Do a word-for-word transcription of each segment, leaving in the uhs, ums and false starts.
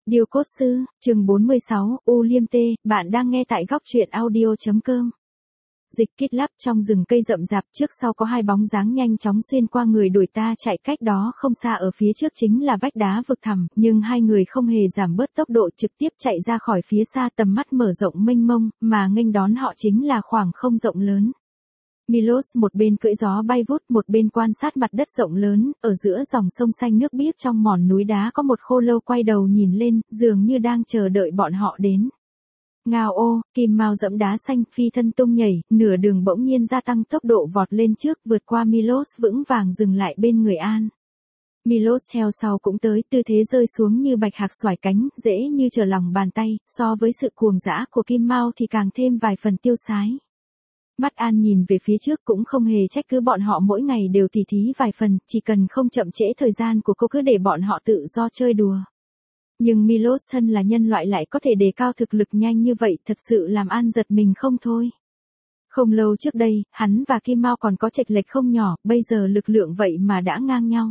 Điêu cốt sư, chương bốn mươi sáu, U Liêm Tê, bạn đang nghe tại góc truyện audio.com. Dịch kít lắp trong rừng cây rậm rạp, trước sau có hai bóng dáng nhanh chóng xuyên qua người đuổi ta chạy, cách đó không xa ở phía trước chính là vách đá vực thẳm, nhưng hai người không hề giảm bớt tốc độ, trực tiếp chạy ra khỏi phía xa, tầm mắt mở rộng mênh mông, mà nghênh đón họ chính là khoảng không rộng lớn. Milos một bên cưỡi gió bay vút, một bên quan sát mặt đất rộng lớn, ở giữa dòng sông xanh nước biếc trong mòn núi đá có một khô lâu quay đầu nhìn lên, dường như đang chờ đợi bọn họ đến. Ngao ô, Kim Mao dẫm đá xanh, phi thân tung nhảy, nửa đường bỗng nhiên gia tăng tốc độ vọt lên trước, vượt qua Milos, vững vàng dừng lại bên người An. Milos theo sau cũng tới, tư thế rơi xuống như bạch hạc xoải cánh, dễ như trở lòng bàn tay, so với sự cuồng dã của Kim Mao thì càng thêm vài phần tiêu sái. Mắt An nhìn về phía trước cũng không hề trách cứ bọn họ mỗi ngày đều tỉ thí vài phần, chỉ cần không chậm trễ thời gian của cô cứ để bọn họ tự do chơi đùa. Nhưng Milos thân là nhân loại lại có thể đề cao thực lực nhanh như vậy, thật sự làm An giật mình không thôi. Không lâu trước đây, hắn và Kim Mao còn có chệch lệch không nhỏ, bây giờ lực lượng vậy mà đã ngang nhau.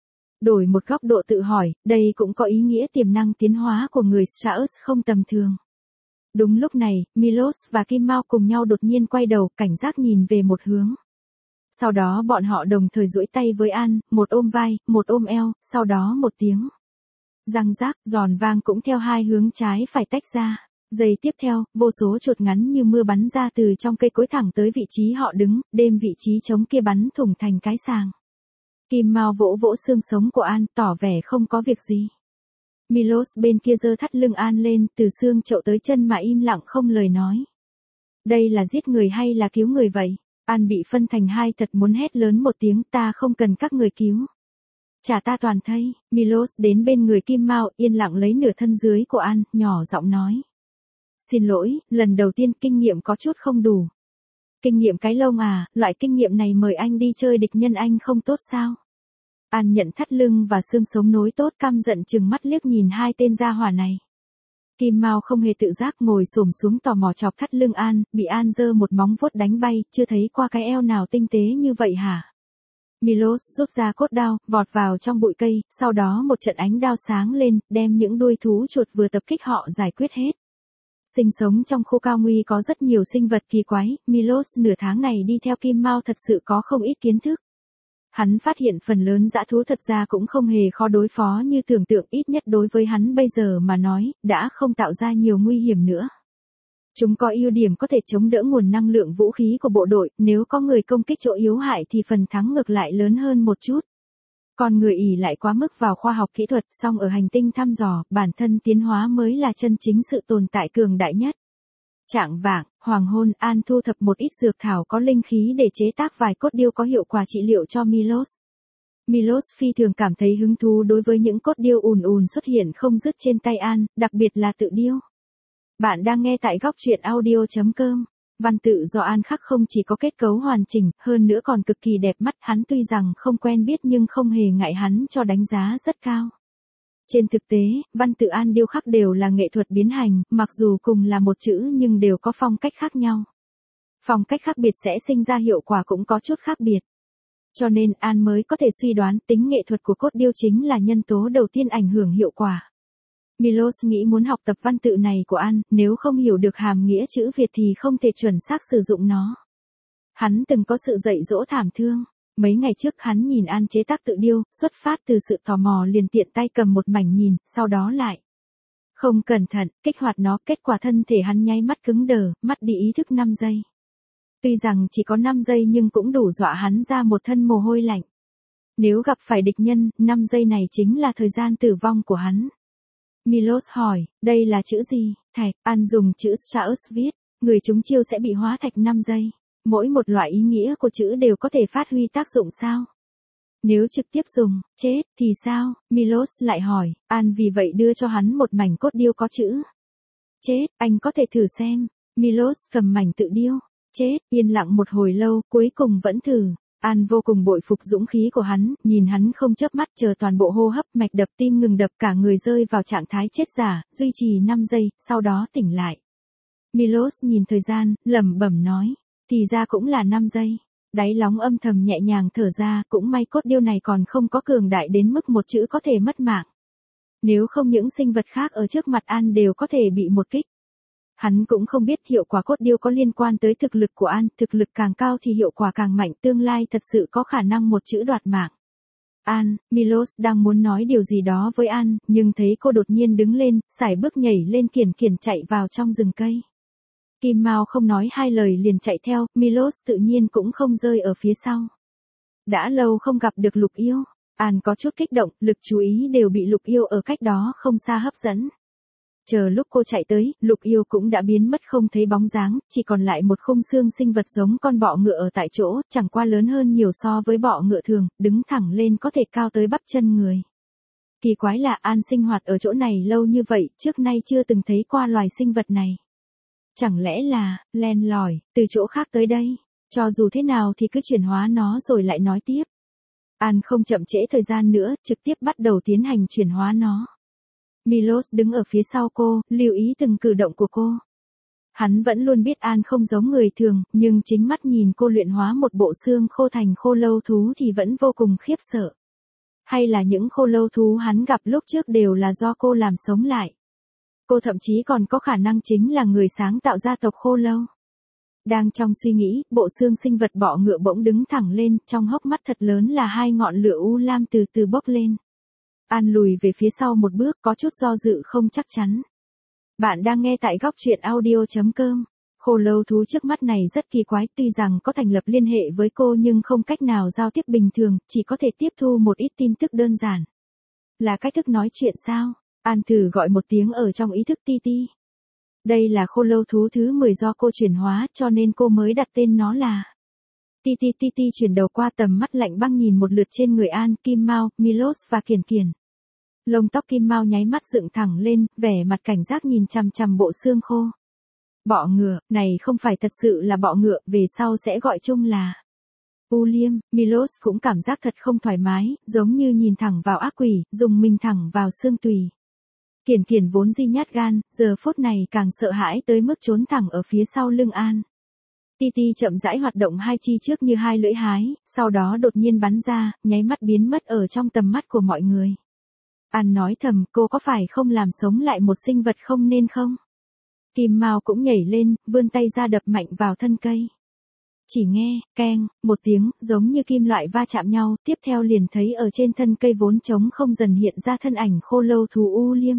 Đổi một góc độ tự hỏi, đây cũng có ý nghĩa tiềm năng tiến hóa của người Strauss không tầm thường. Đúng lúc này, Milos và Kim Mao cùng nhau đột nhiên quay đầu, cảnh giác nhìn về một hướng. Sau đó bọn họ đồng thời duỗi tay với An, một ôm vai, một ôm eo, sau đó một tiếng răng rác, giòn vang cũng theo hai hướng trái phải tách ra. Giây tiếp theo, vô số chuột ngắn như mưa bắn ra từ trong cây cối thẳng tới vị trí họ đứng, đêm vị trí trống kia bắn thủng thành cái sàng. Kim Mao vỗ vỗ xương sống của An, tỏ vẻ không có việc gì. Milos bên kia giơ thắt lưng An lên, từ xương chậu tới chân mà im lặng không lời nói. Đây là giết người hay là cứu người vậy? An bị phân thành hai, thật muốn hét lớn một tiếng, ta không cần các người cứu. Trả ta toàn thây. Milos đến bên người Kim Mao, yên lặng lấy nửa thân dưới của An, nhỏ giọng nói. Xin lỗi, lần đầu tiên kinh nghiệm có chút không đủ. Kinh nghiệm cái lông à, loại kinh nghiệm này mời anh đi chơi địch nhân anh không tốt sao? An nhận thắt lưng và xương sống nối tốt, căm giận chừng mắt liếc nhìn hai tên gia hỏa này. Kim Mao không hề tự giác ngồi xổm xuống tò mò chọc thắt lưng An, bị An giơ một móng vuốt đánh bay, chưa thấy qua cái eo nào tinh tế như vậy hả? Milos rút ra cốt đao, vọt vào trong bụi cây, sau đó một trận ánh đao sáng lên, đem những đuôi thú chuột vừa tập kích họ giải quyết hết. Sinh sống trong khu cao nguy có rất nhiều sinh vật kỳ quái, Milos nửa tháng này đi theo Kim Mao thật sự có không ít kiến thức. Hắn phát hiện phần lớn dã thú thật ra cũng không hề khó đối phó như tưởng tượng, ít nhất đối với hắn bây giờ mà nói, đã không tạo ra nhiều nguy hiểm nữa. Chúng có ưu điểm có thể chống đỡ nguồn năng lượng vũ khí của bộ đội, nếu có người công kích chỗ yếu hại thì phần thắng ngược lại lớn hơn một chút. Còn người ỷ lại quá mức vào khoa học kỹ thuật, song ở hành tinh thăm dò, bản thân tiến hóa mới là chân chính sự tồn tại cường đại nhất. Trạng vạng, hoàng hôn, An thu thập một ít dược thảo có linh khí để chế tác vài cốt điêu có hiệu quả trị liệu cho Milos. Milos phi thường cảm thấy hứng thú đối với những cốt điêu ùn ùn xuất hiện không dứt trên tay An, đặc biệt là tự điêu. Bạn đang nghe tại góc truyện audio.com. Văn tự do An khắc không chỉ có kết cấu hoàn chỉnh, hơn nữa còn cực kỳ đẹp mắt, hắn tuy rằng không quen biết nhưng không hề ngại hắn cho đánh giá rất cao. Trên thực tế, văn tự An điêu khắc đều là nghệ thuật biến hành, mặc dù cùng là một chữ nhưng đều có phong cách khác nhau. Phong cách khác biệt sẽ sinh ra hiệu quả cũng có chút khác biệt. Cho nên An mới có thể suy đoán tính nghệ thuật của cốt điêu chính là nhân tố đầu tiên ảnh hưởng hiệu quả. Milos nghĩ muốn học tập văn tự này của An, nếu không hiểu được hàm nghĩa chữ Việt thì không thể chuẩn xác sử dụng nó. Hắn từng có sự dạy dỗ thảm thương. Mấy ngày trước hắn nhìn An chế tác tự điêu, xuất phát từ sự tò mò liền tiện tay cầm một mảnh nhìn, sau đó lại không cẩn thận, kích hoạt nó, kết quả thân thể hắn nháy mắt cứng đờ, mất đi ý thức năm giây. Tuy rằng chỉ có năm giây nhưng cũng đủ dọa hắn ra một thân mồ hôi lạnh. Nếu gặp phải địch nhân, năm giây này chính là thời gian tử vong của hắn. Milos hỏi, đây là chữ gì? Thạch. An dùng chữ Strauss viết, người trúng chiêu sẽ bị hóa thạch năm giây. Mỗi một loại ý nghĩa của chữ đều có thể phát huy tác dụng sao? Nếu trực tiếp dùng, chết, thì sao? Milos lại hỏi, An vì vậy đưa cho hắn một mảnh cốt điêu có chữ chết, anh có thể thử xem. Milos cầm mảnh tự điêu, chết, yên lặng một hồi lâu, cuối cùng vẫn thử. An vô cùng bội phục dũng khí của hắn, nhìn hắn không chớp mắt chờ toàn bộ hô hấp, mạch đập tim ngừng đập, cả người rơi vào trạng thái chết giả, duy trì năm giây, sau đó tỉnh lại. Milos nhìn thời gian, lẩm bẩm nói, thì ra cũng là năm giây. Đáy lóng âm thầm nhẹ nhàng thở ra, cũng may cốt điêu này còn không có cường đại đến mức một chữ có thể mất mạng. Nếu không những sinh vật khác ở trước mặt An đều có thể bị một kích. Hắn cũng không biết hiệu quả cốt điêu có liên quan tới thực lực của An, thực lực càng cao thì hiệu quả càng mạnh, tương lai thật sự có khả năng một chữ đoạt mạng. An, Milos đang muốn nói điều gì đó với An, nhưng thấy cô đột nhiên đứng lên, sải bước nhảy lên kiền kiền chạy vào trong rừng cây. Kim Mao không nói hai lời liền chạy theo, Milos tự nhiên cũng không rơi ở phía sau. Đã lâu không gặp được Lục Yêu, An có chút kích động, lực chú ý đều bị Lục Yêu ở cách đó không xa hấp dẫn. Chờ lúc cô chạy tới, Lục Yêu cũng đã biến mất không thấy bóng dáng, chỉ còn lại một khung xương sinh vật giống con bọ ngựa ở tại chỗ, chẳng qua lớn hơn nhiều so với bọ ngựa thường, đứng thẳng lên có thể cao tới bắp chân người. Kỳ quái là An sinh hoạt ở chỗ này lâu như vậy, trước nay chưa từng thấy qua loài sinh vật này. Chẳng lẽ là, len lỏi, từ chỗ khác tới đây, cho dù thế nào thì cứ chuyển hóa nó rồi lại nói tiếp. An không chậm trễ thời gian nữa, trực tiếp bắt đầu tiến hành chuyển hóa nó. Milos đứng ở phía sau cô, lưu ý từng cử động của cô. Hắn vẫn luôn biết An không giống người thường, nhưng chính mắt nhìn cô luyện hóa một bộ xương khô thành khô lâu thú thì vẫn vô cùng khiếp sợ. Hay là những khô lâu thú hắn gặp lúc trước đều là do cô làm sống lại. Cô thậm chí còn có khả năng chính là người sáng tạo ra tộc khô lâu. Đang trong suy nghĩ, bộ xương sinh vật bọ ngựa bỗng đứng thẳng lên, trong hốc mắt thật lớn là hai ngọn lửa u lam từ từ bốc lên. An lùi về phía sau một bước, có chút do dự không chắc chắn. Bạn đang nghe tại góc truyện audio chấm com. Khô lâu thú trước mắt này rất kỳ quái, tuy rằng có thành lập liên hệ với cô nhưng không cách nào giao tiếp bình thường, chỉ có thể tiếp thu một ít tin tức đơn giản. Là cách thức nói chuyện sao? An thử gọi một tiếng ở trong ý thức Ti Ti. Đây là khô lâu thú thứ mười do cô chuyển hóa, cho nên cô mới đặt tên nó là Ti Ti. Ti Ti chuyển đầu qua, tầm mắt lạnh băng nhìn một lượt trên người An, Kim Mao, Milos và Kiền Kiền. Lông tóc Kim Mao nháy mắt dựng thẳng lên, vẻ mặt cảnh giác nhìn chằm chằm bộ xương khô. Bọ ngựa, này không phải thật sự là bọ ngựa, về sau sẽ gọi chung là U Liêm. Milos cũng cảm giác thật không thoải mái, giống như nhìn thẳng vào ác quỷ, dùng mình thẳng vào xương tùy. Kiền Kiền vốn di nhát gan, giờ phút này càng sợ hãi tới mức trốn thẳng ở phía sau lưng An. Ti Ti chậm rãi hoạt động hai chi trước như hai lưỡi hái, sau đó đột nhiên bắn ra, nháy mắt biến mất ở trong tầm mắt của mọi người. An nói thầm, cô có phải không làm sống lại một sinh vật không nên không? Kim Mao cũng nhảy lên, vươn tay ra đập mạnh vào thân cây. Chỉ nghe, keng, một tiếng, giống như kim loại va chạm nhau, tiếp theo liền thấy ở trên thân cây vốn trống không dần hiện ra thân ảnh khô lâu thú U Liêm.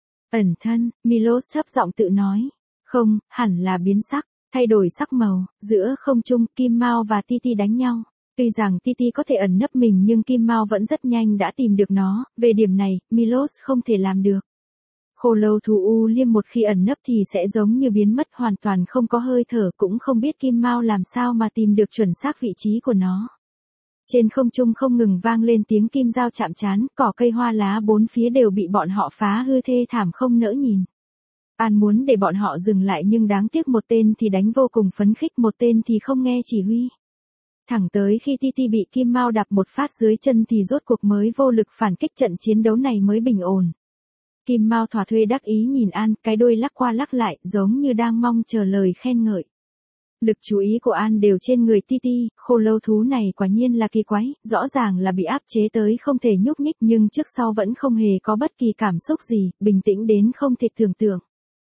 Ẩn thân, Milos thấp giọng tự nói. Không, hẳn là biến sắc, thay đổi sắc màu, giữa không trung, Kim Mao và Ti Ti đánh nhau. Tuy rằng Ti Ti có thể ẩn nấp mình nhưng Kim Mao vẫn rất nhanh đã tìm được nó, về điểm này, Milos không thể làm được. Khô lâu thú U Liêm một khi ẩn nấp thì sẽ giống như biến mất, hoàn toàn không có hơi thở, cũng không biết Kim Mao làm sao mà tìm được chuẩn xác vị trí của nó. Trên không trung không ngừng vang lên tiếng kim dao chạm trán, cỏ cây hoa lá bốn phía đều bị bọn họ phá hư thê thảm không nỡ nhìn. An muốn để bọn họ dừng lại nhưng đáng tiếc một tên thì đánh vô cùng phấn khích, một tên thì không nghe chỉ huy. Thẳng tới khi Ti Ti bị Kim Mao đạp một phát dưới chân thì rốt cuộc mới vô lực phản kích, trận chiến đấu này mới bình ổn. Kim Mao thỏa thuê đắc ý nhìn An, cái đuôi lắc qua lắc lại, giống như đang mong chờ lời khen ngợi. Lực chú ý của An đều trên người Ti Ti, khô lâu thú này quả nhiên là kỳ quái, rõ ràng là bị áp chế tới không thể nhúc nhích nhưng trước sau vẫn không hề có bất kỳ cảm xúc gì, bình tĩnh đến không thể tưởng tượng.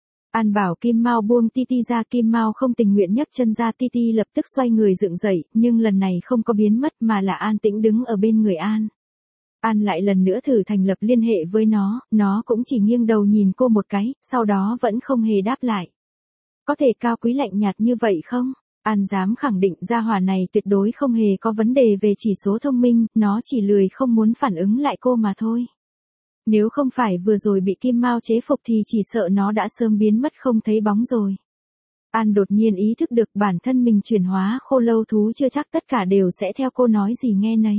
An bảo Kim Mao buông Ti Ti ra, Kim Mao không tình nguyện nhấc chân ra, Ti Ti lập tức xoay người dựng dậy, nhưng lần này không có biến mất mà là an tĩnh đứng ở bên người An. An lại lần nữa thử thành lập liên hệ với nó, nó cũng chỉ nghiêng đầu nhìn cô một cái, sau đó vẫn không hề đáp lại. Có thể cao quý lạnh nhạt như vậy không? An dám khẳng định gia hỏa này tuyệt đối không hề có vấn đề về chỉ số thông minh, nó chỉ lười không muốn phản ứng lại cô mà thôi. Nếu không phải vừa rồi bị Kim Mao chế phục thì chỉ sợ nó đã sớm biến mất không thấy bóng rồi. An đột nhiên ý thức được bản thân mình chuyển hóa khô lâu thú chưa chắc tất cả đều sẽ theo cô nói gì nghe nấy.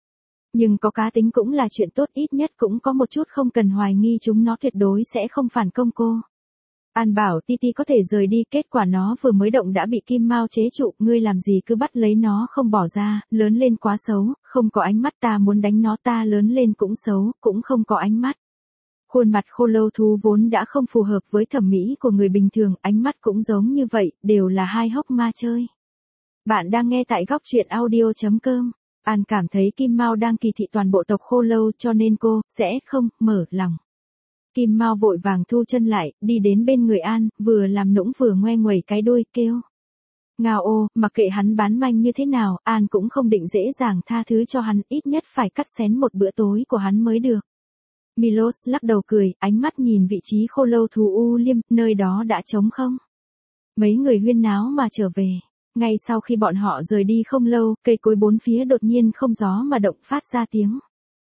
Nhưng có cá tính cũng là chuyện tốt, ít nhất cũng có một chút không cần hoài nghi chúng nó tuyệt đối sẽ không phản công cô. An bảo Ti Ti có thể rời đi, kết quả nó vừa mới động đã bị Kim Mao chế trụ, ngươi làm gì cứ bắt lấy nó không bỏ ra, lớn lên quá xấu, không có ánh mắt, ta muốn đánh nó, ta lớn lên cũng xấu, cũng không có ánh mắt. Khuôn mặt khô lâu thú vốn đã không phù hợp với thẩm mỹ của người bình thường, ánh mắt cũng giống như vậy, đều là hai hốc ma chơi. Bạn đang nghe tại góc truyện audio chấm com. An cảm thấy Kim Mao đang kỳ thị toàn bộ tộc khô lâu cho nên cô sẽ không mở lòng. Kim Mao vội vàng thu chân lại, đi đến bên người An, vừa làm nũng vừa ngoe nguẩy cái đuôi, kêu. Ngao ô, mặc kệ hắn bán manh như thế nào, An cũng không định dễ dàng tha thứ cho hắn, ít nhất phải cắt xén một bữa tối của hắn mới được. Milos lắc đầu cười, ánh mắt nhìn vị trí khô lâu thú U Liêm, nơi đó đã trống không. Mấy người huyên náo mà trở về. Ngay sau khi bọn họ rời đi không lâu, cây cối bốn phía đột nhiên không gió mà động phát ra tiếng.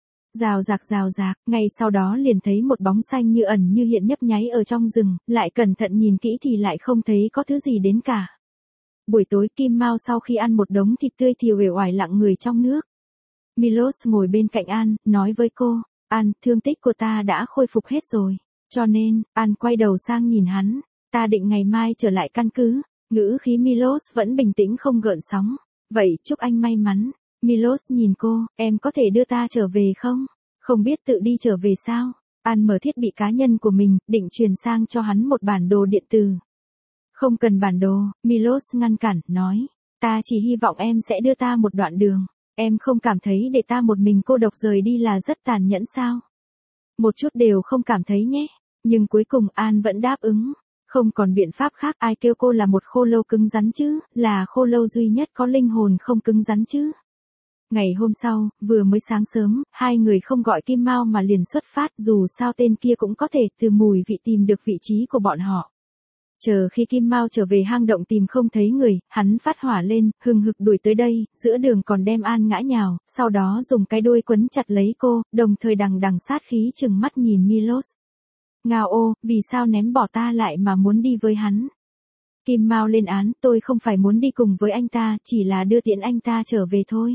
Rào rạc rào rạc, ngay sau đó liền thấy một bóng xanh như ẩn như hiện nhấp nháy ở trong rừng, lại cẩn thận nhìn kỹ thì lại không thấy có thứ gì đến cả. Buổi tối Kim Mao sau khi ăn một đống thịt tươi thì uể oải lặng người trong nước. Milos ngồi bên cạnh An, nói với cô, An, thương tích của ta đã khôi phục hết rồi. Cho nên, An quay đầu sang nhìn hắn, ta định ngày mai trở lại căn cứ. Ngữ khí Milos vẫn bình tĩnh không gợn sóng. Vậy chúc anh may mắn. Milos nhìn cô, em có thể đưa ta trở về không? Không biết tự đi trở về sao? An mở thiết bị cá nhân của mình, định truyền sang cho hắn một bản đồ điện tử. Không cần bản đồ, Milos ngăn cản, nói. Ta chỉ hy vọng em sẽ đưa ta một đoạn đường. Em không cảm thấy để ta một mình cô độc rời đi là rất tàn nhẫn sao? Một chút đều không cảm thấy nhé. Nhưng cuối cùng An vẫn đáp ứng. Không còn biện pháp khác, ai kêu cô là một khô lâu cứng rắn chứ, là khô lâu duy nhất có linh hồn không cứng rắn chứ. Ngày hôm sau, vừa mới sáng sớm, hai người không gọi Kim Mao mà liền xuất phát, dù sao tên kia cũng có thể từ mùi vị tìm được vị trí của bọn họ. Chờ khi Kim Mao trở về hang động tìm không thấy người, hắn phát hỏa lên, hừng hực đuổi tới đây, giữa đường còn đem An ngã nhào, sau đó dùng cái đuôi quấn chặt lấy cô, đồng thời đằng đằng sát khí chừng mắt nhìn Milos. Ngao ô, vì sao ném bỏ ta lại mà muốn đi với hắn? Kim Mao lên án, tôi không phải muốn đi cùng với anh ta, chỉ là đưa tiễn anh ta trở về thôi.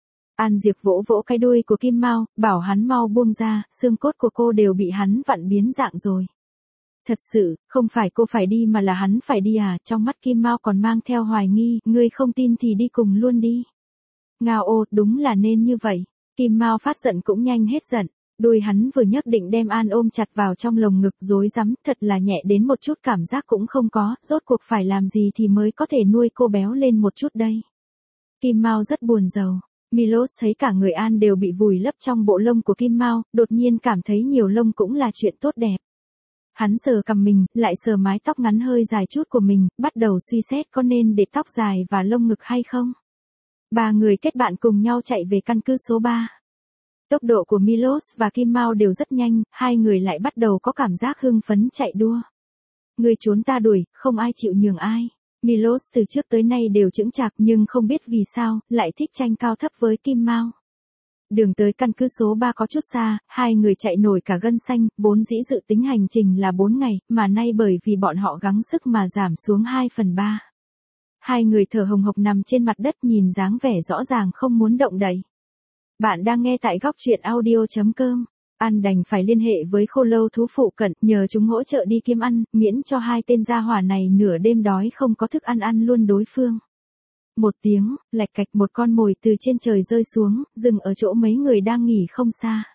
An Diệp vỗ vỗ cái đuôi của Kim Mao, bảo hắn mau buông ra, xương cốt của cô đều bị hắn vặn biến dạng rồi. Thật sự, không phải cô phải đi mà là hắn phải đi à, trong mắt Kim Mao còn mang theo hoài nghi, ngươi không tin thì đi cùng luôn đi. Ngao ô, đúng là nên như vậy. Kim Mao phát giận cũng nhanh hết giận. Đôi hắn vừa nhấc định đem An ôm chặt vào trong lồng ngực, rối rắm, thật là nhẹ đến một chút cảm giác cũng không có, rốt cuộc phải làm gì thì mới có thể nuôi cô béo lên một chút đây. Kim Mao rất buồn rầu. Milos thấy cả người An đều bị vùi lấp trong bộ lông của Kim Mao, đột nhiên cảm thấy nhiều lông cũng là chuyện tốt đẹp. Hắn sờ cằm mình, lại sờ mái tóc ngắn hơi dài chút của mình, bắt đầu suy xét có nên để tóc dài và lông ngực hay không. Ba người kết bạn cùng nhau chạy về căn cứ số ba. Tốc độ của Milos và Kim Mao đều rất nhanh, hai người lại bắt đầu có cảm giác hưng phấn chạy đua. Người trốn ta đuổi, không ai chịu nhường ai. Milos từ trước tới nay đều chững chạc nhưng không biết vì sao, lại thích tranh cao thấp với Kim Mao. Đường tới căn cứ số ba có chút xa, hai người chạy nổi cả gân xanh, vốn dĩ dự tính hành trình là bốn ngày, mà nay bởi vì bọn họ gắng sức mà giảm xuống hai phần ba. Hai người thở hồng hộc nằm trên mặt đất nhìn dáng vẻ rõ ràng không muốn động đậy. Bạn đang nghe tại góc truyện audio chấm com. An đành phải liên hệ với khô lâu thú phụ cận, nhờ chúng hỗ trợ đi kiếm ăn, miễn cho hai tên gia hỏa này nửa đêm đói không có thức ăn ăn luôn đối phương. Một tiếng, lạch cạch một con mồi từ trên trời rơi xuống, dừng ở chỗ mấy người đang nghỉ không xa.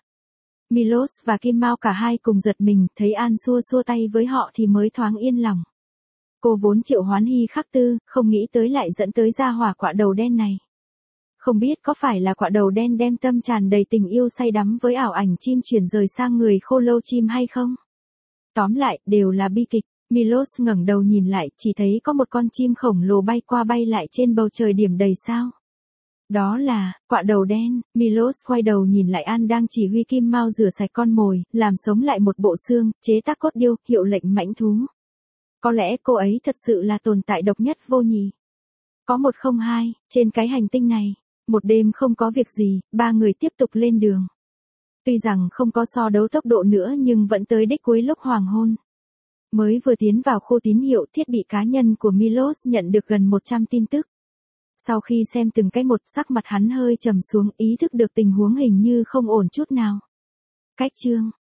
Milos và Kim Mao cả hai cùng giật mình, thấy An xua xua tay với họ thì mới thoáng yên lòng. Cô vốn triệu hoán hy khắc tư, không nghĩ tới lại dẫn tới gia hỏa quạ đầu đen này. Không biết có phải là quạ đầu đen đem tâm tràn đầy tình yêu say đắm với ảo ảnh chim chuyển rời sang người khô lâu chim hay không? Tóm lại, đều là bi kịch. Milos ngẩng đầu nhìn lại, chỉ thấy có một con chim khổng lồ bay qua bay lại trên bầu trời điểm đầy sao. Đó là, quạ đầu đen. Milos quay đầu nhìn lại An đang chỉ huy Kim Mao rửa sạch con mồi, làm sống lại một bộ xương, chế tác cốt điêu, hiệu lệnh mãnh thú. Có lẽ cô ấy thật sự là tồn tại độc nhất vô nhị. Có một không hai, trên cái hành tinh này. Một đêm không có việc gì, ba người tiếp tục lên đường. Tuy rằng không có so đấu tốc độ nữa nhưng vẫn tới đích cuối lúc hoàng hôn. Mới vừa tiến vào khu tín hiệu, thiết bị cá nhân của Milos nhận được gần một trăm tin tức. Sau khi xem từng cái một, sắc mặt hắn hơi trầm xuống, ý thức được tình huống hình như không ổn chút nào. Cách chương